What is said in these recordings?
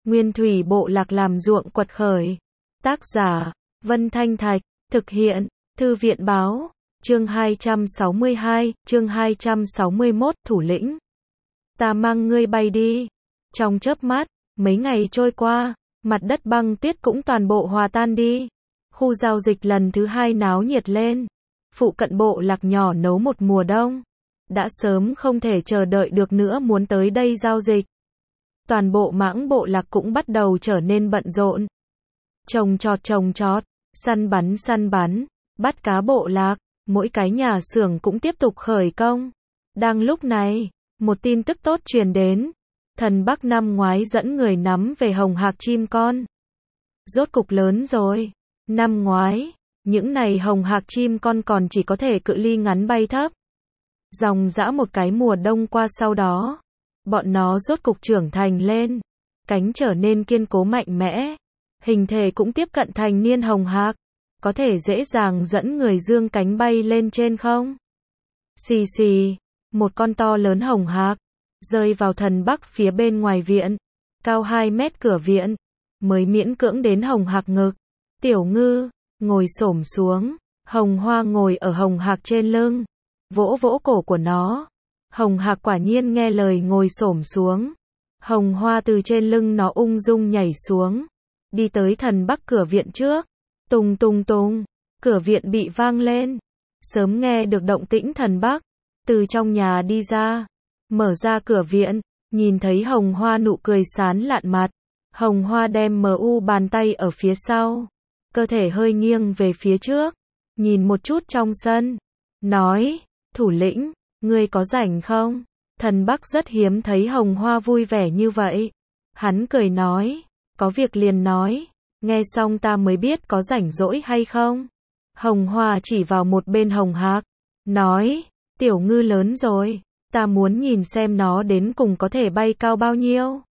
Nguyên thủy bộ lạc làm ruộng quật khởi. Tác giả, Vân Thanh Thạch, thực hiện, Thư viện báo, chương 262, chương 261, thủ lĩnh. Ta mang ngươi bay đi. Trong chớp mắt, mấy ngày trôi qua, mặt đất băng tuyết cũng toàn bộ hòa tan đi. Khu giao dịch lần thứ 2 náo nhiệt lên. Phụ cận bộ lạc nhỏ nấu một mùa đông. Đã sớm không thể chờ đợi được nữa muốn tới đây giao dịch. Toàn bộ mãng bộ lạc cũng bắt đầu trở nên bận rộn. Trồng trọt, săn bắn, bắt cá bộ lạc, mỗi cái nhà xưởng cũng tiếp tục khởi công. Đang lúc này, một tin tức tốt truyền đến. Thần Bắc năm ngoái dẫn người nắm về hồng hạc chim con. Rốt cục lớn rồi. Năm ngoái, những này hồng hạc chim con còn chỉ có thể cự ly ngắn bay thấp. Dòng dã một cái mùa đông qua sau đó, bọn nó rốt cục trưởng thành lên, cánh trở nên kiên cố mạnh mẽ, hình thể cũng tiếp cận thành niên hồng hạc, có thể dễ dàng dẫn người dương cánh bay lên trên không. Xì xì, một con to lớn hồng hạc rơi vào Thần Bắc phía bên ngoài viện, cao 2 mét cửa viện, mới miễn cưỡng đến hồng hạc ngực. Tiểu Ngư ngồi xổm xuống, Hồng Hoa ngồi ở hồng hạc trên lưng, vỗ vỗ cổ của nó. Hồng hạc quả nhiên nghe lời ngồi xổm xuống. Hồng Hoa từ trên lưng nó ung dung nhảy xuống, đi tới Thần Bắc cửa viện trước. Tùng tùng tùng, cửa viện bị vang lên. Sớm nghe được động tĩnh Thần Bắc từ trong nhà đi ra, mở ra cửa viện, nhìn thấy Hồng Hoa nụ cười sán lạn mặt. Hồng Hoa đem bàn tay ở phía sau, cơ thể hơi nghiêng về phía trước, nhìn một chút trong sân, nói, thủ lĩnh, ngươi có rảnh không? Thần Bắc rất hiếm thấy Hồng Hoa vui vẻ như vậy. Hắn cười nói, có việc liền nói, nghe xong ta mới biết có rảnh rỗi hay không. Hồng Hoa chỉ vào một bên hồng hạc, nói, Tiểu Ngư lớn rồi, ta muốn nhìn xem nó đến cùng có thể bay cao bao nhiêu,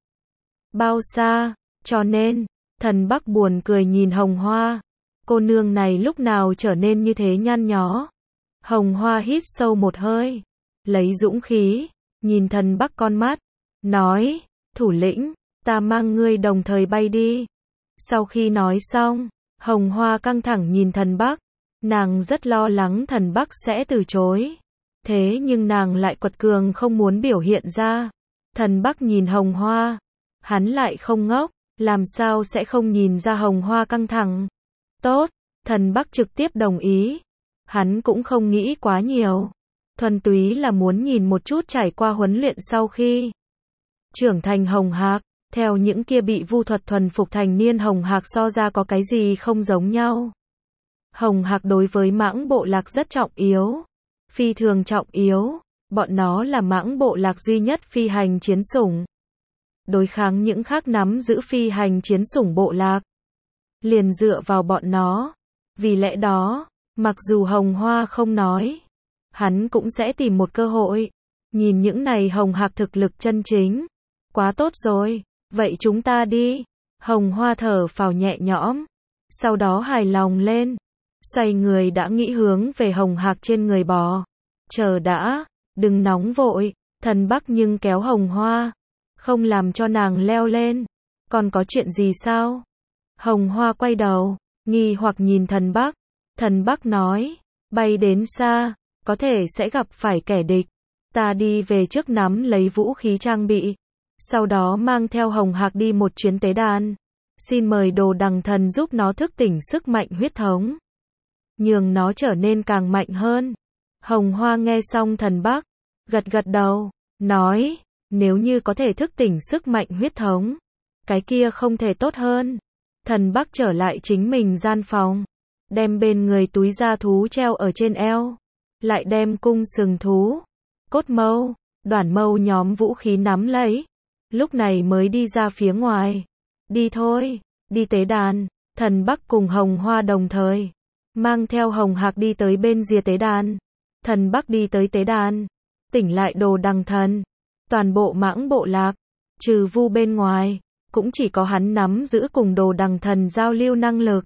bao xa, cho nên, Thần Bắc buồn cười nhìn Hồng Hoa, cô nương này lúc nào trở nên như thế nhăn nhó. Hồng Hoa hít sâu một hơi, lấy dũng khí, nhìn Thần Bắc con mắt, nói, thủ lĩnh, ta mang ngươi đồng thời bay đi. Sau khi nói xong, Hồng Hoa căng thẳng nhìn Thần Bắc, nàng rất lo lắng Thần Bắc sẽ từ chối. Thế nhưng nàng lại quật cường không muốn biểu hiện ra. Thần Bắc nhìn Hồng Hoa, hắn lại không ngốc, làm sao sẽ không nhìn ra Hồng Hoa căng thẳng. Tốt, Thần Bắc trực tiếp đồng ý. Hắn cũng không nghĩ quá nhiều, thuần túy là muốn nhìn một chút trải qua huấn luyện sau khi trưởng thành hồng hạc, theo những kia bị vu thuật thuần phục thành niên hồng hạc so ra có cái gì không giống nhau. Hồng hạc đối với mãng bộ lạc rất trọng yếu, phi thường trọng yếu, bọn nó là mãng bộ lạc duy nhất phi hành chiến sủng. Đối kháng những khác nắm giữ phi hành chiến sủng bộ lạc, liền dựa vào bọn nó. Vì lẽ đó, mặc dù Hồng Hoa không nói, hắn cũng sẽ tìm một cơ hội. Nhìn những này hồng hạc thực lực chân chính. Quá tốt rồi, vậy chúng ta đi. Hồng Hoa thở phào nhẹ nhõm, sau đó hài lòng lên, xoay người đã nghĩ hướng về hồng hạc trên người bò. Chờ đã, đừng nóng vội. Thần Bắc nhưng kéo Hồng Hoa, không làm cho nàng leo lên. Còn có chuyện gì sao? Hồng Hoa quay đầu, nghi hoặc nhìn Thần Bắc. Thần Bắc nói, bay đến xa, có thể sẽ gặp phải kẻ địch. Ta đi về trước nắm lấy vũ khí trang bị, sau đó mang theo hồng hạc đi một chuyến tế đàn. Xin mời Đồ Đằng Thần giúp nó thức tỉnh sức mạnh huyết thống, nhường nó trở nên càng mạnh hơn. Hồng Hoa nghe xong Thần Bắc, gật gật đầu, nói, nếu như có thể thức tỉnh sức mạnh huyết thống, cái kia không thể tốt hơn. Thần Bắc trở lại chính mình gian phòng, đem bên người túi da thú treo ở trên eo, lại đem cung sừng thú, cốt mâu, đoản mâu nhóm vũ khí nắm lấy, lúc này mới đi ra phía ngoài. Đi thôi, đi tế đàn. Thần Bắc cùng Hồng Hoa đồng thời mang theo hồng hạc đi tới bên rìa tế đàn. Thần Bắc đi tới tế đàn, tỉnh lại Đồ Đằng Thần. Toàn bộ mãng bộ lạc, trừ vu bên ngoài, cũng chỉ có hắn nắm giữ cùng Đồ Đằng Thần giao lưu năng lực.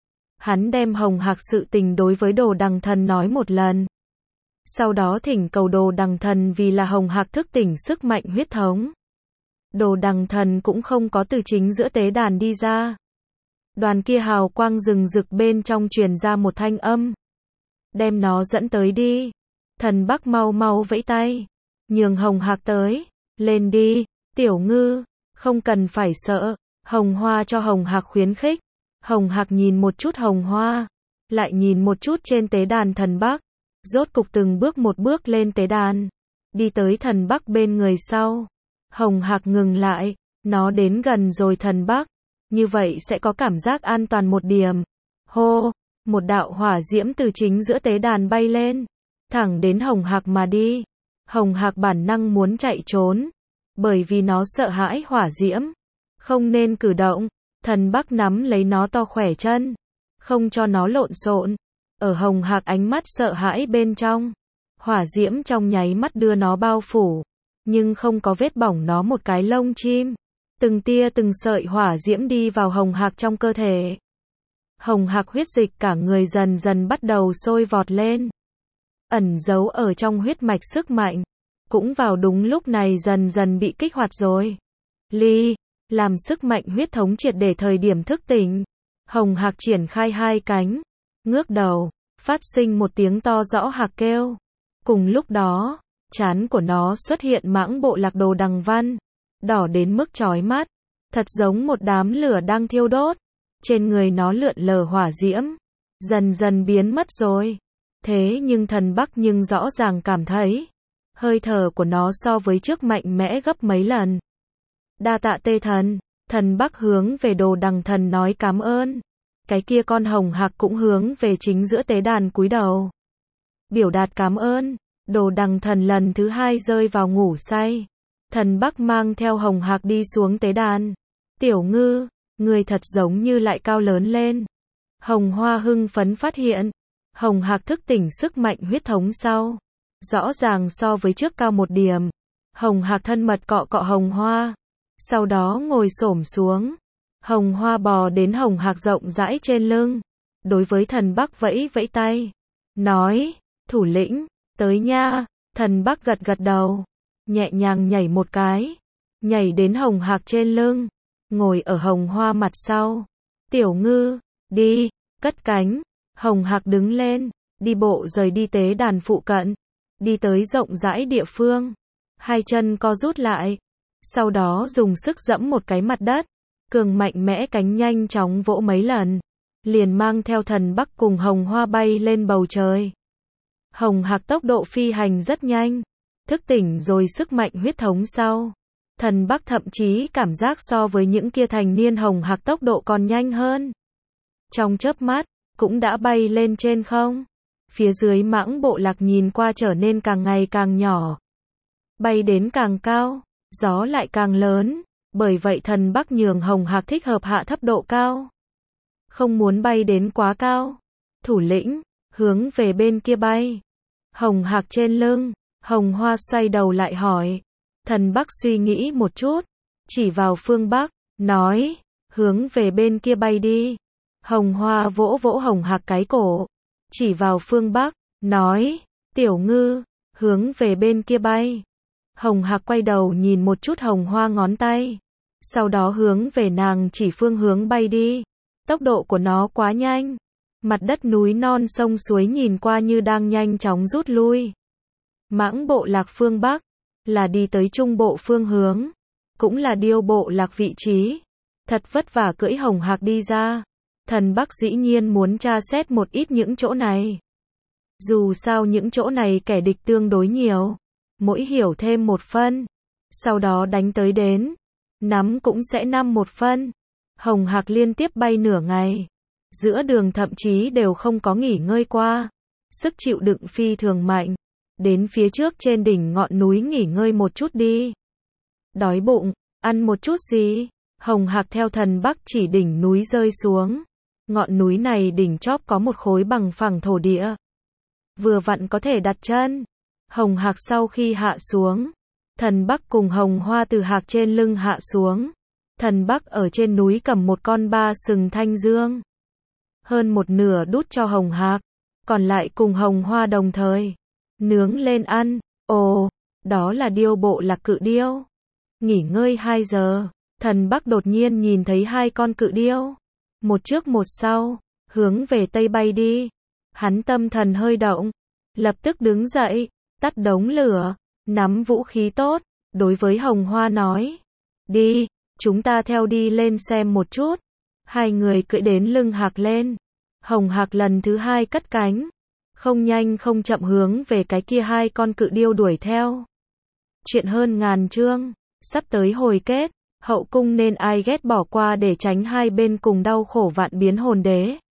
Hắn đem hồng hạc sự tình đối với Đồ Đằng Thần nói một lần. Sau đó thỉnh cầu Đồ Đằng Thần vì là hồng hạc thức tỉnh sức mạnh huyết thống. Đồ Đằng Thần cũng không có từ chính giữa tế đàn đi ra. Đoàn kia hào quang rừng rực bên trong truyền ra một thanh âm. Đem nó dẫn tới đi. Thần Bắc mau mau vẫy tay. Nhường Hồng Hạc tới. Lên đi, Tiểu Ngư. Không cần phải sợ. Hồng Hoa cho Hồng Hạc khuyến khích. Hồng Hạc nhìn một chút Hồng Hoa. Lại nhìn một chút trên tế đàn thần Bắc. Rốt cục từng bước một bước lên tế đàn. Đi tới thần Bắc bên người sau. Hồng Hạc ngừng lại. Nó đến gần rồi thần Bắc. Như vậy sẽ có cảm giác an toàn một điểm. Hô, một đạo hỏa diễm từ chính giữa tế đàn bay lên. Thẳng đến Hồng Hạc mà đi. Hồng Hạc bản năng muốn chạy trốn. Bởi vì nó sợ hãi hỏa diễm. Không nên cử động. Thần Bắc nắm lấy nó to khỏe chân. Không cho nó lộn xộn. Ở Hồng Hạc ánh mắt sợ hãi bên trong. Hỏa diễm trong nháy mắt đưa nó bao phủ. Nhưng không có vết bỏng nó một cái lông chim. Từng tia từng sợi hỏa diễm đi vào Hồng Hạc trong cơ thể. Hồng Hạc huyết dịch cả người dần dần bắt đầu sôi vọt lên. Ẩn giấu ở trong huyết mạch sức mạnh. Cũng vào đúng lúc này dần dần bị kích hoạt rồi. Làm sức mạnh huyết thống triệt để thời điểm thức tỉnh. Hồng Hạc triển khai hai cánh. Ngước đầu. Phát sinh một tiếng to rõ hạc kêu. Cùng lúc đó, trán của nó xuất hiện mãng bộ lạc Đồ Đằng Văn. Đỏ đến mức chói mắt. Thật giống một đám lửa đang thiêu đốt. Trên người nó lượn lờ hỏa diễm. Dần dần biến mất rồi. Thế nhưng thần Bắc nhưng rõ ràng cảm thấy. Hơi thở của nó so với trước mạnh mẽ gấp mấy lần. Đa tạ Tê Thần. Thần Bắc hướng về Đồ Đằng Thần nói cảm ơn. Cái kia con Hồng Hạc cũng hướng về chính giữa tế đàn cúi đầu. Biểu đạt cảm ơn. Đồ Đằng Thần lần thứ hai rơi vào ngủ say. Thần Bắc mang theo Hồng Hạc đi xuống tế đàn. Tiểu Ngư, người thật giống như lại cao lớn lên. Hồng Hoa hưng phấn phát hiện. Hồng Hạc thức tỉnh sức mạnh huyết thống sau. Rõ ràng so với trước cao một điểm. Hồng Hạc thân mật cọ cọ Hồng Hoa. Sau đó ngồi xổm xuống. Hồng Hoa bò đến Hồng Hạc rộng rãi trên lưng. Đối với thần Bắc vẫy vẫy tay. Nói, thủ lĩnh, tới nha. Thần Bắc gật gật đầu. Nhẹ nhàng nhảy một cái. Nhảy đến Hồng Hạc trên lưng. Ngồi ở Hồng Hoa mặt sau. Tiểu Ngư, đi, cất cánh. Hồng Hạc đứng lên. Đi bộ rời đi tế đàn phụ cận. Đi tới rộng rãi địa phương. Hai chân co rút lại. Sau đó dùng sức dẫm một cái mặt đất. Cường mạnh mẽ cánh nhanh chóng vỗ mấy lần. Liền mang theo thần Bắc cùng Hồng Hoa bay lên bầu trời. Hồng Hạc tốc độ phi hành rất nhanh. Thức tỉnh rồi sức mạnh huyết thống sau. Thần Bắc thậm chí cảm giác so với những kia thành niên Hồng Hạc tốc độ còn nhanh hơn. Trong chớp mắt, cũng đã bay lên trên không. Phía dưới mãng bộ lạc nhìn qua trở nên càng ngày càng nhỏ. Bay đến càng cao, gió lại càng lớn. Bởi vậy thần Bắc nhường Hồng Hạc thích hợp hạ thấp độ cao. Không muốn bay đến quá cao. Thủ lĩnh, hướng về bên kia bay. Hồng Hạc trên lưng. Hồng Hoa xoay đầu lại hỏi. Thần Bắc suy nghĩ một chút. Chỉ vào phương Bắc. Nói. Hướng về bên kia bay đi. Hồng Hoa vỗ vỗ Hồng Hạc cái cổ. Chỉ vào phương Bắc. Nói. Tiểu Ngư. Hướng về bên kia bay. Hồng Hạc quay đầu nhìn một chút Hồng Hoa ngón tay. Sau đó hướng về nàng chỉ phương hướng bay đi. Tốc độ của nó quá nhanh. Mặt đất núi non sông suối nhìn qua như đang nhanh chóng rút lui. Mãng bộ lạc phương Bắc. Là đi tới trung bộ phương hướng. Cũng là điêu bộ lạc vị trí. Thật vất vả cưỡi Hồng Hạc đi ra. Thần Bắc dĩ nhiên muốn tra xét một ít những chỗ này. Dù sao những chỗ này kẻ địch tương đối nhiều. Mỗi hiểu thêm một phân. Sau đó đánh tới đến. Nắm cũng sẽ năm một phân. Hồng Hạc liên tiếp bay nửa ngày. Giữa đường thậm chí đều không có nghỉ ngơi qua. Sức chịu đựng phi thường mạnh. Đến phía trước trên đỉnh ngọn núi nghỉ ngơi một chút đi. Đói bụng, ăn một chút gì? Hồng Hạc theo thần Bắc chỉ đỉnh núi rơi xuống. Ngọn núi này đỉnh chóp có một khối bằng phẳng thổ địa. Vừa vặn có thể đặt chân. Hồng Hạc sau khi hạ xuống. Thần Bắc cùng Hồng Hoa từ Hạc trên lưng hạ xuống. Thần Bắc ở trên núi cầm một con ba sừng thanh dương. Hơn một nửa đút cho Hồng Hạc. Còn lại cùng Hồng Hoa đồng thời. Nướng lên ăn. Ồ, đó là điêu bộ lạc cự điêu. Nghỉ ngơi 2 giờ, Thần Bắc đột nhiên nhìn thấy 2 con cự điêu, một trước một sau, hướng về tây bay đi. Hắn tâm thần hơi động, lập tức đứng dậy, tắt đống lửa, nắm vũ khí tốt, đối với Hồng Hoa nói, đi, chúng ta theo đi lên xem một chút. Hai người cưỡi đến lưng hạc lên, Hồng Hạc lần thứ 2 cất cánh, không nhanh không chậm hướng về cái kia 2 con cự điêu đuổi theo. Chuyện hơn ngàn chương, sắp tới hồi kết, hậu cung nên ai ghét bỏ qua để tránh hai bên cùng đau khổ vạn biến hồn đế.